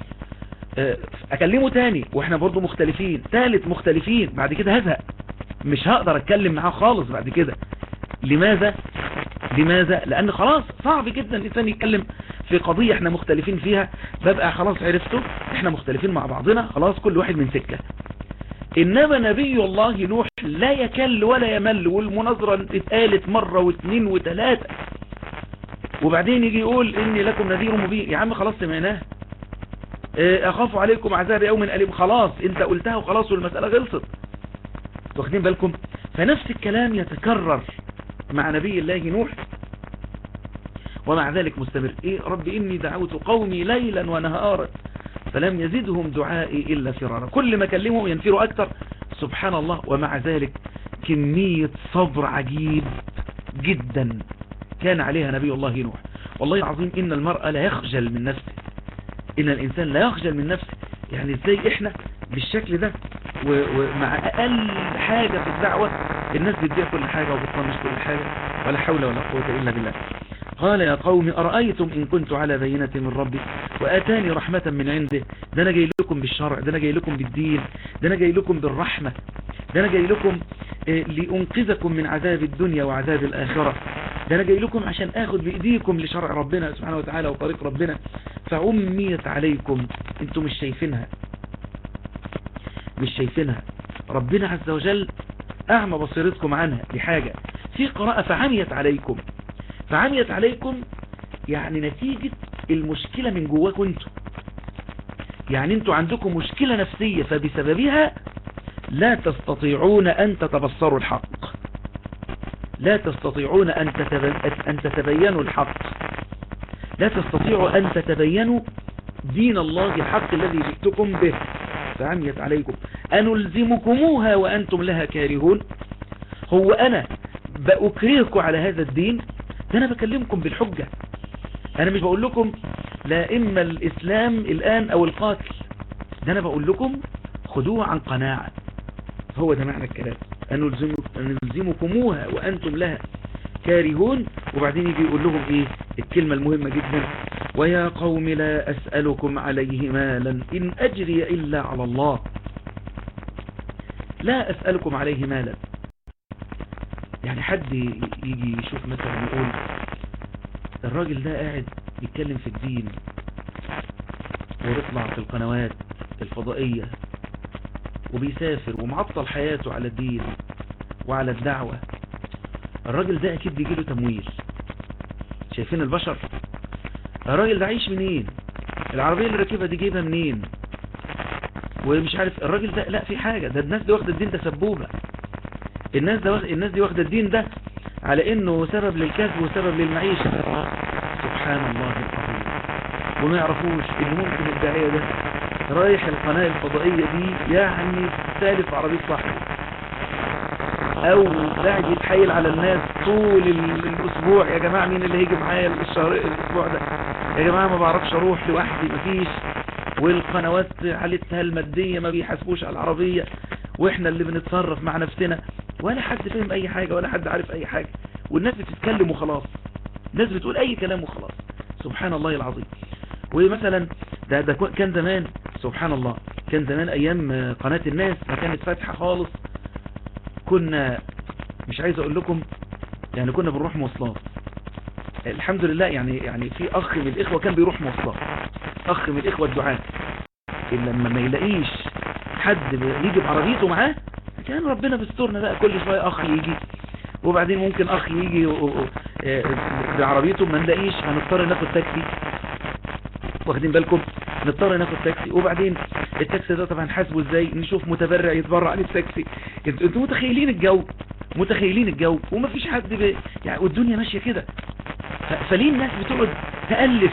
أكلمه تاني واحنا برضو مختلفين، ثالث مختلفين، بعد كده هزهق، مش هقدر أتكلم معاه خالص بعد كده. لماذا؟ لماذا؟ لأن خلاص صعب جدا الإنسان يتكلم في قضية احنا مختلفين فيها، ببقى خلاص عرفته احنا مختلفين مع بعضنا، خلاص كل واحد من سكة. إنما نبي الله نوح لا يكل ولا يمل، والمناظرة اتقالت مرة واثنين وثلاثة، وبعدين يجي يقول إني لكم نذير مبين. يا عم خلاص سمعناه، أخاف عليكم عذاب يوم أليم، خلاص انت قلتها وخلاص والمسألة غلصت. واخدين بالكم؟ فنفس الكلام يتكرر مع نبي الله نوح، ومع ذلك مستمر. ايه؟ رب إني دعوت قومي ليلا ونهارا فلم يزدهم دعائي إلا فرارا. كل ما كلمهم ينفروا أكثر، سبحان الله. ومع ذلك كمية صبر عجيب جدا كان عليها نبي الله نوح. والله العظيم إن المرأة لا يخجل من نفسه، إن الإنسان لا يخجل من نفسه. يعني إزاي إحنا بالشكل ده ومع أقل حاجة في الدعوة الناس بتبيع كل حاجة وبتطنش كل حاجة، ولا حول ولا قوة إلا بالله. قال يا قوم أرأيتم إن كنت على بينة من ربي وآتاني رحمة من عنده. ده أنا جاي لكم بالشرع، ده أنا جاي لكم بالدين، ده أنا جاي لكم بالرحمة، ده أنا جاي لكم لأنقذكم من عذاب الدنيا وعذاب الآخرة، ده أنا جاي لكم عشان آخذ بإيديكم لشرع ربنا سبحانه وتعالى وطريق ربنا. فعميت عليكم، انتم مش شايفينها، مش شايفينها. ربنا عز وجل أعمى بصيرتكم عنها لحاجة. في قراءة فعميت عليكم، فعميت عليكم يعني نتيجة المشكلة من جواكم انتم، يعني انتم عندكم مشكلة نفسية فبسببها لا تستطيعون أن تتبصروا الحق، لا تستطيعون أن, أن تتبينوا الحق، لا تستطيعوا أن تتبينوا دين الله الحق الذي جئتكم به. فعميت عليكم أنلزمكموها وأنتم لها كارهون. هو أنا بأكرهكم على هذا الدين؟ ده أنا بكلمكم بالحجة، أنا مش بقول لكم لا إما الإسلام الآن أو القاتل. ده أنا بقول لكم خدوه عن قناعة. هو ده معنى الكلام، أن نلزمكموها وأنتم لها كارهون. وبعدين يجي يقول لهم إيه الكلمة المهمة جدا: ويا قوم لا أسألكم عليه مالا إن أجري إلا على الله. لا أسألكم عليه مالا. يعني حد يجي يشوف مثلا يقول الراجل ده قاعد يتكلم في الدين ويطلع في القنوات الفضائية وبيسافر ومعطل حياته على الدين وعلى الدعوة، الراجل ده أكيد بيجيله تمويل. شايفين البشر؟ الراجل ده عايش منين؟ العربية اللي راكبها دي جايبها منين؟ ومش عارف الراجل ده، لا في حاجة. ده الناس دي واخدة الدين ده سبوبة. الناس ده الناس دي واخدة الدين ده على انه سبب للكسب وسبب للمعيشة. سبحان الله العظيم. وما يعرفوش ان ممكن الداعية ده رايح القناة الفضائية دي يعني سالف عربية صاحبه، او قاعد يتحايل على الناس طول الاسبوع: يا جماعة مين اللي هيجي معايا الشهر الاسبوع ده؟ يا جماعة ما بعرفش اروح لوحدي، مفيش. والقنوات حالتها المادية ما بيحاسبوش على العربية، واحنا اللي بنتصرف مع نفسنا، ولا حد فهم اي حاجة ولا حد عارف اي حاجة، والناس بتتكلم وخلاص. الناس بتقول اي كلام وخلاص. سبحان الله العظيم. ومثلا ده, ده كان زمان، سبحان الله، كان زمان ايام قناة الناس ما كانت فاتحة خالص. كنا مش عايز اقول لكم يعني كنا بنروح مواصلات. الحمد لله يعني يعني في اخ من الاخوة كان بيروح مواصلات، اخ من الاخوة الدعاة، إلا لما ما يلاقيش حد يجي بعربيته معاه كان ربنا بيسترنا بقى. كل شوية اخ يجي، وبعدين ممكن اخ يجي بعربيته ما نلاقيش، هنضطر ناخد تاكسي. واخدين بالكم؟ نضطر ناخد تاكسي، وبعدين التاكسي ده طبعا حاسبه ازاي؟ نشوف متبرع يتبرع للتاكسي. انتوا متخيلين الجو؟ متخيلين الجو؟ وما فيش حد ب... يعني والدنيا ماشيه كده. فليه الناس بتقعد تألف؟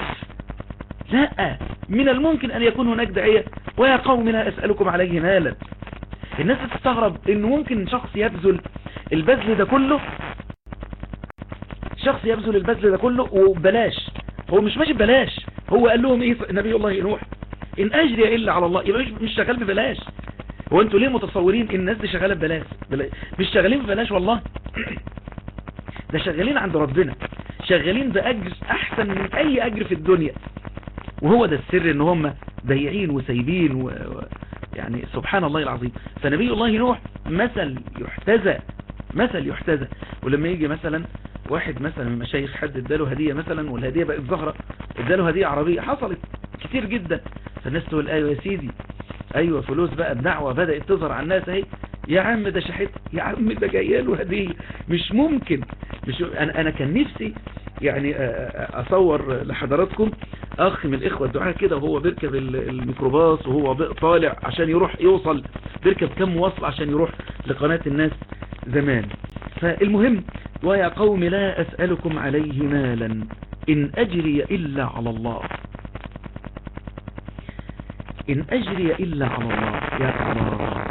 لا، من الممكن ان يكون هناك داعية ويا قوم لا اسألكم عليه مالا. الناس تستغرب انه ممكن شخص يبذل البذل ده كله، شخص يبذل البذل ده كله وبلاش. هو مش ماشي ببلاش. هو قال لهم ايه نبي الله نوح؟ ان اجري الا على الله. يبقى مش شغال ببلاش. هو انتوا ليه متصورين الناس دي شغاله ببلاش؟ مش شغالين ببلاش والله. ده شغالين عند ربنا، شغالين باجر احسن من اي اجر في الدنيا. وهو ده السر ان هم بايعين وسايبين و... يعني سبحان الله العظيم. فنبي الله نوح مثل يحتذى، مثل يحتذى. ولما يجي مثلا واحد مثلا من مشايخ حد اداله هدية مثلا، والهدية بقت زهرة، اداله هدية عربية، حصلت كتير جدا. فالناس تقول ايوه يا سيدي، ايوه فلوس بقى، الدعوة بدأت تظهر على الناس اهي. يا عم ده شحت، يا عم ده جاياله هدية. مش ممكن. مش انا انا كان نفسي يعني اصور لحضراتكم اخ من الاخوة الدعاء كده وهو بيركب الميكروباص وهو طالع عشان يروح يوصل، بيركب كم مواصل عشان يروح لقناة الناس زمان. فالمهم ويا قوم لا أسألكم عليه مالا إن أجري إلا على الله. إن أجري إلا على الله. يا الله.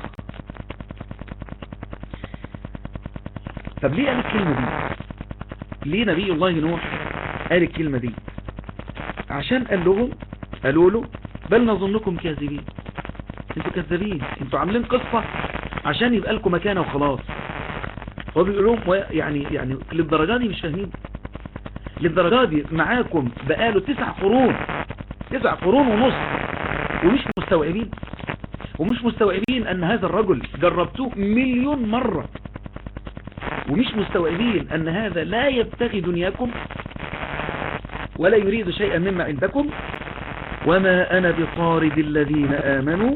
طب ليه قال الكلمة دي؟ ليه نبي الله نوح قال الكلمة دي؟ عشان قال لهم، قالوا له بل نظنكم كاذبين. انتوا كذابين، انتوا عاملين قصة عشان يبقى لكم مكانة وخلاص. هو بيقول لهم يعني يعني للدرجة دي مش فاهمين؟ للدرجة دي معاكم بقاله تسع قرون، تسع قرون ونص ومش مستوعبين؟ ومش مستوعبين ان هذا الرجل جربتوه مليون مرة، ومش مستوعبين ان هذا لا يبتغي دنياكم ولا يريد شيئا مما عندكم. وما انا بطارد الذين امنوا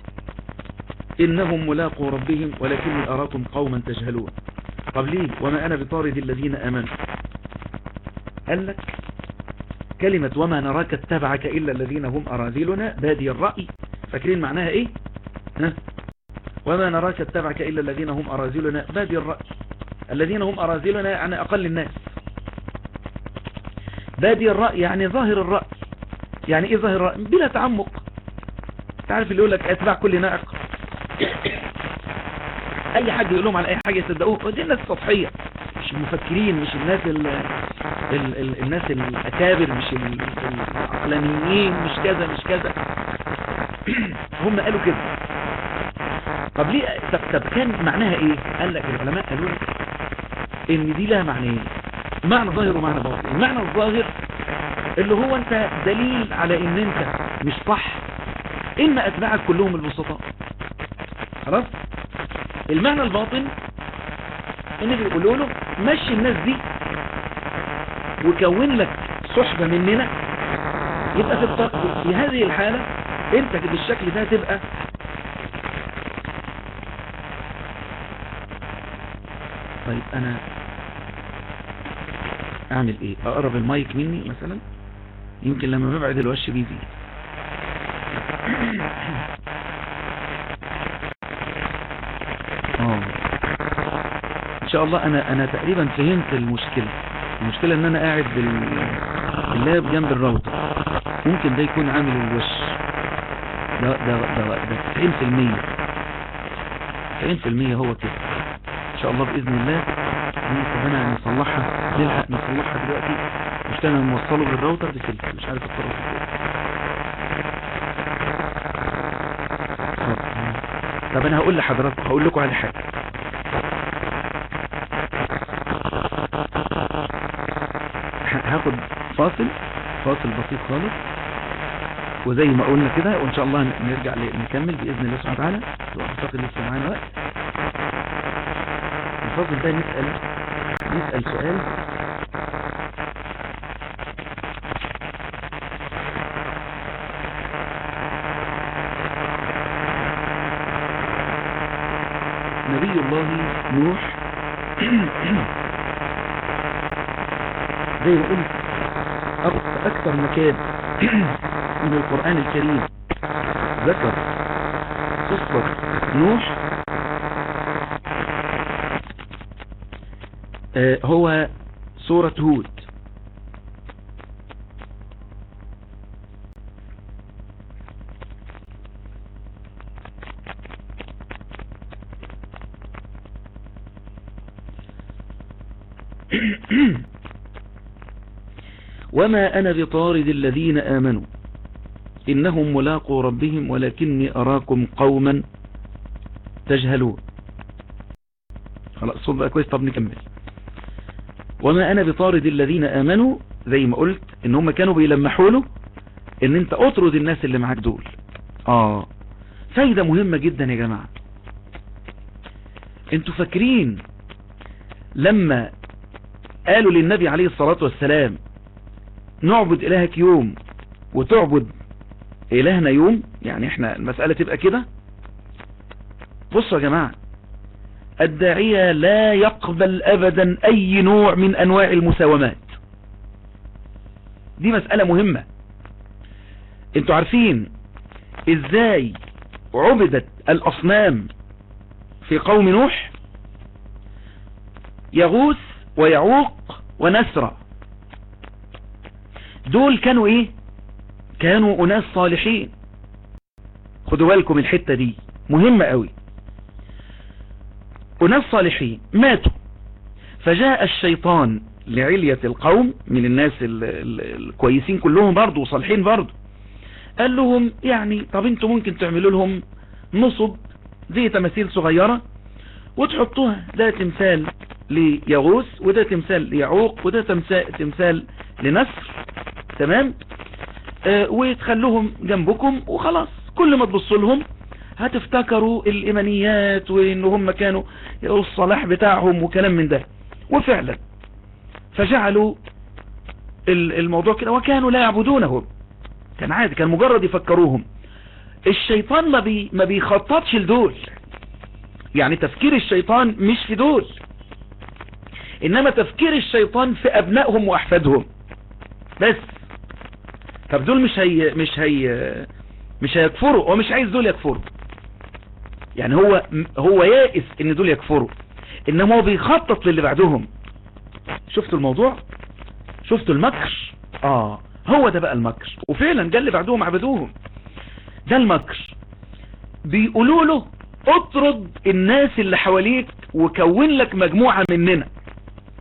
انهم ملاقوا ربهم ولكني اراكم قوما تجهلون. طب ليه وما انا بطارد الذين امنوا؟ قال لك كلمة وما نراك اتبعك الا الذين هم اراذلنا بادي الرأي. فاكرين معناها ايه؟ ها؟ وما نراك اتبعك الا الذين هم اراذلنا بادي الرأي. الذين هم اراذلنا يعني اقل الناس. بادي الرأي يعني ظاهر الرأي. يعني ايه ظاهر الرأي؟ بلا تعمق. تعرف اللي يقول لك اتباع كل نائق، اي حد يقول لهم على اي حاجة يصدقوه. ودي الناس سطحية، مش المفكرين، مش الناس ال ال ال الناس الأكابر، مش العقلانيين، مش كذا مش كذا. هم قالوا كده. طب ليه؟ طب, طب كان معناها ايه؟ قال لك العلماء قالوا لك ان دي لها معنيين، معنى ظاهر ومعنى باطن. المعنى الظاهر اللي هو انت دليل على ان انت مش صح، ان اتباعك كلهم البسطاء. خلاص. المعنى الباطن ان بيقولوا له مشي الناس دي وكون لك صحبة مننا، يبقى في, الط... في هذه الحالة انت بالشكل ده تبقى طيب انا اعمل ايه؟ اقرب المايك مني مثلا، يمكن لما ببعد الوش بيزيد. اه ان شاء الله انا انا تقريبا فهمت المشكلة. المشكلة ان انا قاعد باللاب جنب الراوتر، ممكن ده يكون عامل الوش ده ده ده, ده تسعين في المية تسعين في المية هو كده. ان شاء الله باذن الله ربنا نصلحها، نلحق نصلحها دلوقتي. مش انا موصله بالراوتر بسلك، مش عارف اتصرف ازاي. طب انا هقول لحضراتكم، هقول لكم على حاجه. هاخد فاصل فاصل بسيط خالص، وزي ما قلنا كده وان شاء الله نرجع نكمل باذن الله سبحانه وتعالى. واعتقد لسه معانا وقت. الفاصل ده نسال نسال سؤال. نبي الله نوح زي ما قلت اكثر مكان من القرآن الكريم ذكر قصة نوح آه هو سورة هود. وما أنا بطارد الذين آمنوا إنهم ملاقوا ربهم ولكني أراكم قوما تجهلون. خلاص صوت بقى كويس. طب نكمل. وما أنا بطارد الذين آمنوا، زي ما قلت إن هم كانوا بيلمحوا له إن أنت أطرد الناس اللي معاك دول. آه فايدة مهمة جدا يا جماعة. أنتوا فاكرين لما قالوا للنبي عليه الصلاة والسلام نعبد إلهك يوم وتعبد إلهنا يوم؟ يعني احنا المسألة تبقى كده. بصوا يا جماعة، الداعية لا يقبل أبدا أي نوع من أنواع المساومات. دي مسألة مهمة. انتوا عارفين ازاي عبدت الأصنام في قوم نوح؟ يغوث ويعوق ونسرة، دول كانوا ايه؟ كانوا أناس صالحين. خدوا بالكم الحتة دي مهمة قوي. أناس صالحين ماتوا، فجاء الشيطان لعلية القوم من الناس الكويسين كلهم برضو وصالحين برضو، قال لهم يعني طب انتوا ممكن تعملوا لهم نصب زي تماثيل صغيرة وتحطوها، ده تمثال ليغوث وده تمثال ليعوق وده تمثال لنسر، تمام؟ اه وتخلوهم جنبكم وخلاص. كل ما تبصوا لهم هتفتكروا الإيمانيات وإن هم كانوا الصلاح بتاعهم وكلام من ده. وفعلا فجعلوا الموضوع كده، وكانوا لا يعبدونهم، كان عادي، كان مجرد يفكروهم. الشيطان ما, بي ما بيخططش لدول، يعني تفكير الشيطان مش في دول، إنما تفكير الشيطان في أبنائهم وأحفادهم بس. طب دول مش هي مش هي مش هيكفروا، ومش عايز دول يكفروا، يعني هو هو يائس ان دول يكفروا، انما هو بيخطط للي بعدهم. شفتوا الموضوع؟ شفتوا المكر؟ اه هو ده بقى المكر. وفعلا جاء اللي بعدهم عبدوهم. ده المكر. بيقولوا له اطرد الناس اللي حواليك وكون لك مجموعة مننا.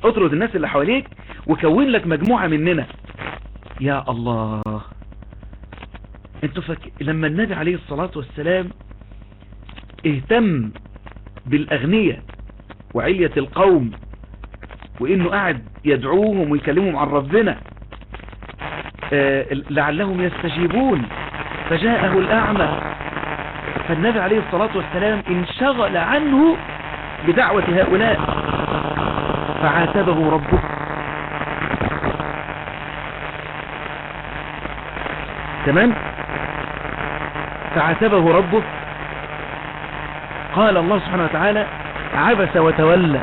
اطرد الناس اللي حواليك وكون لك مجموعة مننا. يا الله، انتوا فك... لما النبي عليه الصلاة والسلام اهتم بالاغنياء وعلية القوم وانه قاعد يدعوهم ويكلمهم عن ربنا آه لعلهم يستجيبون، فجاءه الاعمى، فالنبي عليه الصلاة والسلام انشغل عنه بدعوة هؤلاء فعاتبه ربه. تمام، فعاتبه ربه. قال الله سبحانه وتعالى عبس وتولى،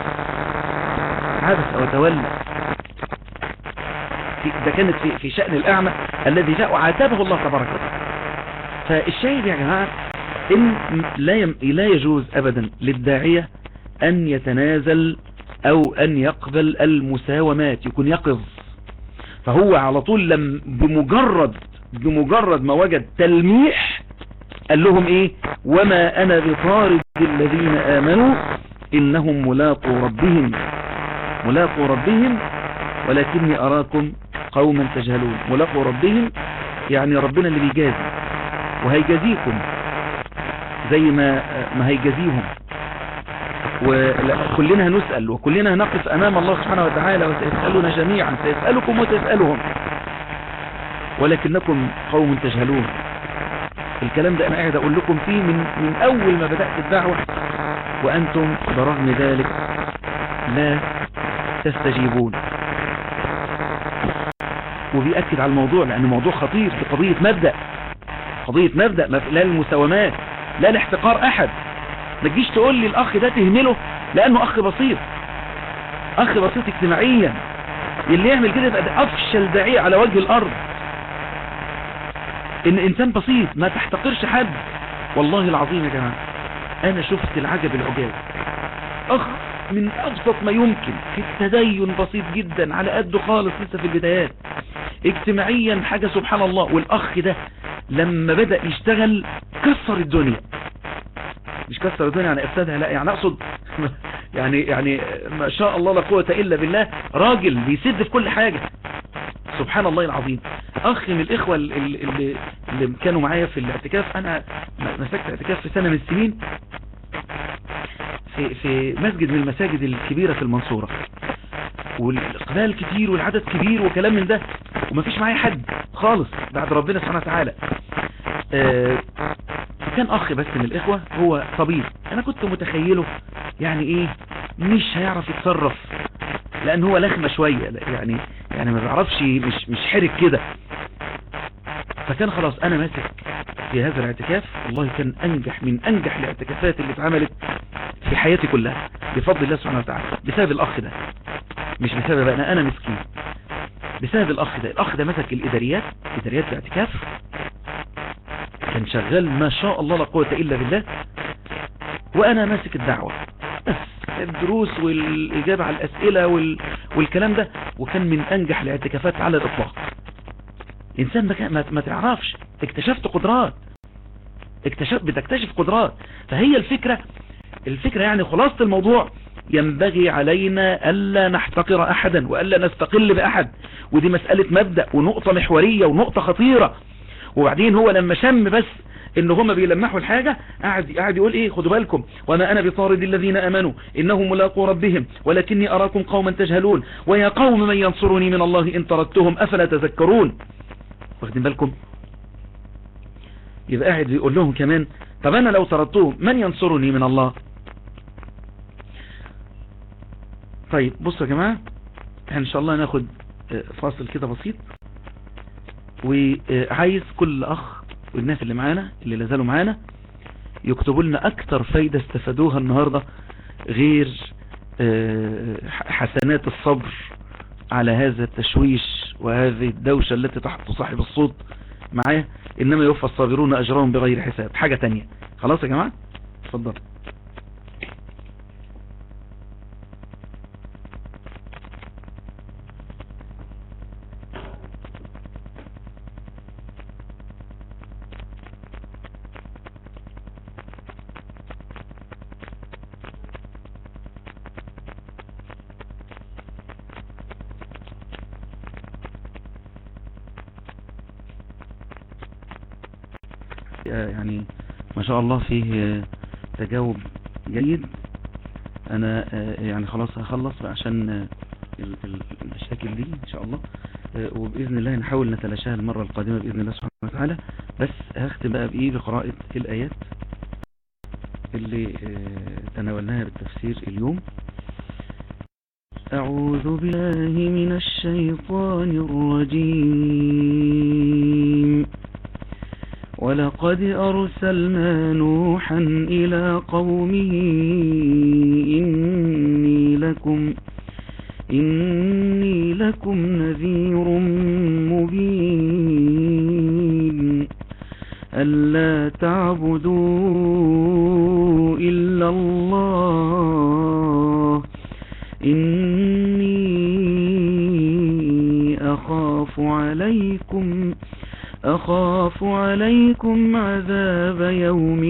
عبس وتولى. ده كانت في في شأن الأعمى الذي جاء وعاتبه الله تبارك وتعالى. فالشاهد يا جماعة إن لا يم... لا يجوز أبدا للداعية أن يتنازل أو أن يقبل المساومات، يكون يقظ. فهو على طول لم بمجرد بمجرد ما وجد تلميح قال لهم إيه؟ وما أنا بطارد الذين آمنوا إنهم ملاقوا ربهم ملاقوا ربهم ولكني أراكم قوما تجهلون. ملاقوا ربهم يعني ربنا اللي بيجازي وهيجازيكم زي ما ما هيجازيهم، وكلنا هنسأل وكلنا هنقف أمام الله سبحانه وتعالى وسيسألنا جميعا، سيسألكم وتسألهم ولكنكم قوم تجهلون. الكلام ده أنا قاعد أقول لكم فيه من, من أول ما بدأت الدعوة وأنتم برغم ذلك لا تستجيبون. وبيأكد على الموضوع لأنه موضوع خطير، في قضية مبدأ، قضية مبدأ، لا المساومات، لا الاحتقار أحد. ما تجيش تقول لي الأخ ده تهمله لأنه أخ بسيط، أخ بسيط اجتماعيا. اللي يعمل كده يبقى أفشل داعية على وجه الأرض. إن إنسان بسيط ما تحتقرش حد. والله العظيم يا جماعة أنا شفت العجب العجاب، أخ من أبسط ما يمكن في التدين بسيط جدا على قده خالص لسه في البدايات، اجتماعيا حاجة سبحان الله. والأخ ده لما بدأ يشتغل كسر الدنيا، مش كسر الدنيا يعني افسدها، لا يعني اقصد يعني يعني ما شاء الله لا قوة الا بالله، راجل بيسد في كل حاجة سبحان الله العظيم. اخ من الاخوة اللي, اللي كانوا معايا في الاعتكاف، انا مسكت اعتكاف في سنة من السنين في, في مسجد من المساجد الكبيرة في المنصورة، والاقبال كتير والعدد كبير وكلام من ده، ومفيش معايا حد خالص بعد ربنا سبحانه وتعالى. آه كان اخ بس من الاخوة هو طبيب، انا كنت متخيله يعني ايه مش هيعرف يتصرف لان هو لخمة شوية، يعني يعني ما بيعرفش، مش مش حرك كده. فكان خلاص انا ماسك في هذا الاعتكاف، والله كان انجح من انجح الاعتكافات اللي اتعملت في حياتي كلها بفضل الله سبحانه وتعالى، بسبب الاخ ده، مش بسبب انا انا مسكين، بسبب الاخ ده. الاخ ده مسك الاداريات، اداريات الاعتكاف، كان شغال ما شاء الله لا قوة الا بالله، وانا ماسك الدعوة بس الدروس والاجابة على الاسئلة وال... والكلام ده. وكان من انجح الاعتكافات على الاطلاق. انسان ما, ما... ما تعرفش، اكتشفت قدرات، اكتشف بتكتشف قدرات. فهي الفكرة الفكرة يعني خلاصة الموضوع، ينبغي علينا ألا نحتقر أحدا وألا نستقل بأحد، ودي مسألة مبدأ ونقطة محورية ونقطة خطيرة. وبعدين هو لما شم بس ان هم بيلمحوا الحاجة، قاعد قاعد يقول ايه، خدوا بالكم وما انا بطارد الذين امنوا انهم ملاقوا ربهم ولكني اراكم قوما تجهلون ويا قوم من ينصرني من الله ان طردتهم افلا تذكرون. واخدين بالكم؟ يبقى قاعد يقول لهم كمان طب انا لو طردتهم من ينصرني من الله؟ طيب بصوا يا جماعة، ان شاء الله ناخد فاصل كده بسيط، وعايز كل اخ والناس اللي معانا اللي لازالوا معانا يكتبوا لنا اكتر فايدة استفادوها النهاردة غير حسنات الصبر على هذا التشويش وهذه الدوشة التي تحت صاحب الصوت معايا، انما يوفى الصابرون اجرهم بغير حساب. حاجة تانية خلاص يا جماعة، اتفضل. الحقيقة يعني ما شاء الله فيه تجاوب جيد. انا يعني خلاص هخلص عشان المشاكل دي ان شاء الله، وبإذن الله نحاول نتلاشاها المرة القادمة بإذن الله سبحانه وتعالى. بس هختم بقى بإيه بقراءة الآيات اللي تناولناها بالتفسير اليوم. أعوذ بالله من الشيطان الرجيم. ولقد أرسلنا نوحا إلى قومه إني لكم إني لكم نذير مبين ألا تعبدوا إلا الله إني أخاف عليكم أخاف عليكم عذاب يوم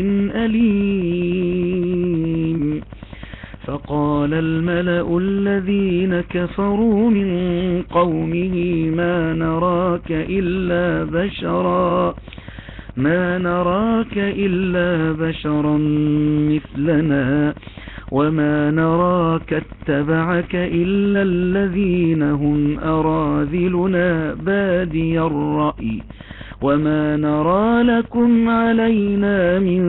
أليم. فقال الملأ الذين كفروا من قومه ما نراك إلا بشرا ما نراك إلا بشرا مثلنا وما نراك اتبعك إلا الذين هم أراذلنا بادي الرأي وما نرى لكم علينا من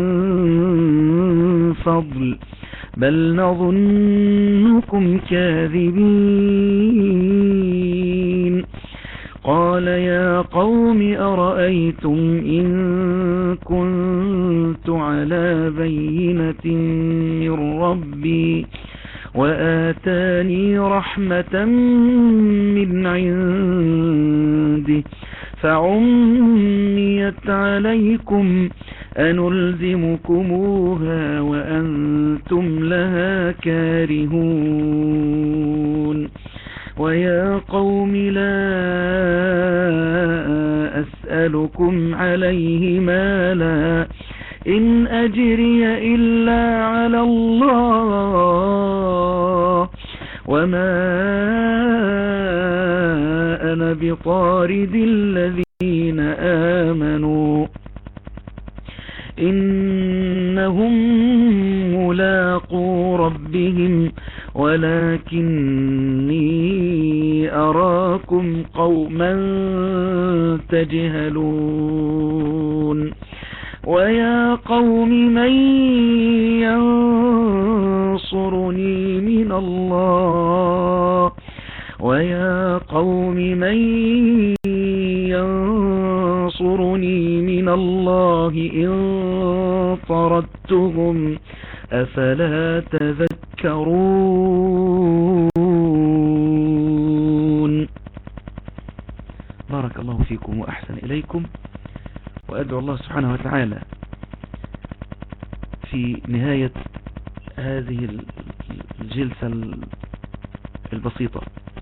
فضل بل نظنكم كاذبين. قال يا قوم أرأيتم إن كنت على بينة من ربي وآتاني رحمة من عنده فعميت عليكم أنلزمكموها وأنتم لها كارهون. ويا قوم لا أسألكم عليه مالا إن أجري إلا على الله وما أنا بطارد الذين آمنوا إنهم ملاقو ربهم ولكني أراكم قوما تجهلون. ويا قوم من ينصرني من الله ويا قوم من ينصرني من الله إن طردتهم أفلا تذكرون. بارك الله فيكم وأحسن إليكم، وأدعو الله سبحانه وتعالى في نهاية هذه الجلسة البسيطة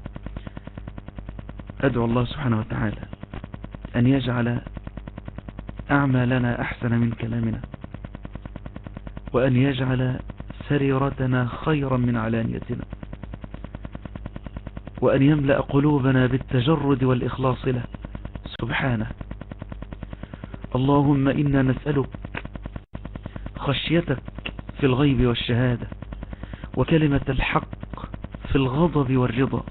أدعو الله سبحانه وتعالى أن يجعل أعمالنا أحسن من كلامنا، وأن يجعل سريرتنا خيرا من علانيتنا، وأن يملأ قلوبنا بالتجرد والإخلاص له سبحانه. اللهم إنا نسألك خشيتك في الغيب والشهادة، وكلمة الحق في الغضب والرضا،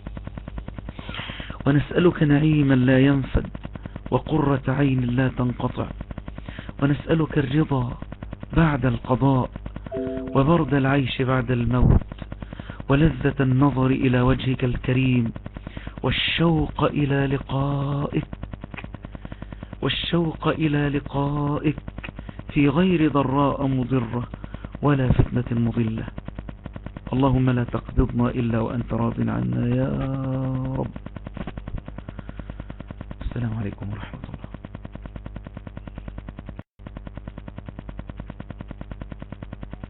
ونسألك نعيما لا ينفد وقرة عين لا تنقطع، ونسألك الرضا بعد القضاء وبرد العيش بعد الموت ولذة النظر إلى وجهك الكريم والشوق إلى لقائك والشوق إلى لقائك في غير ضراء مضرة ولا فتنة مضلة. اللهم لا تقبضنا إلا وأنت راض عنا يا رب. السلام عليكم ورحمة الله.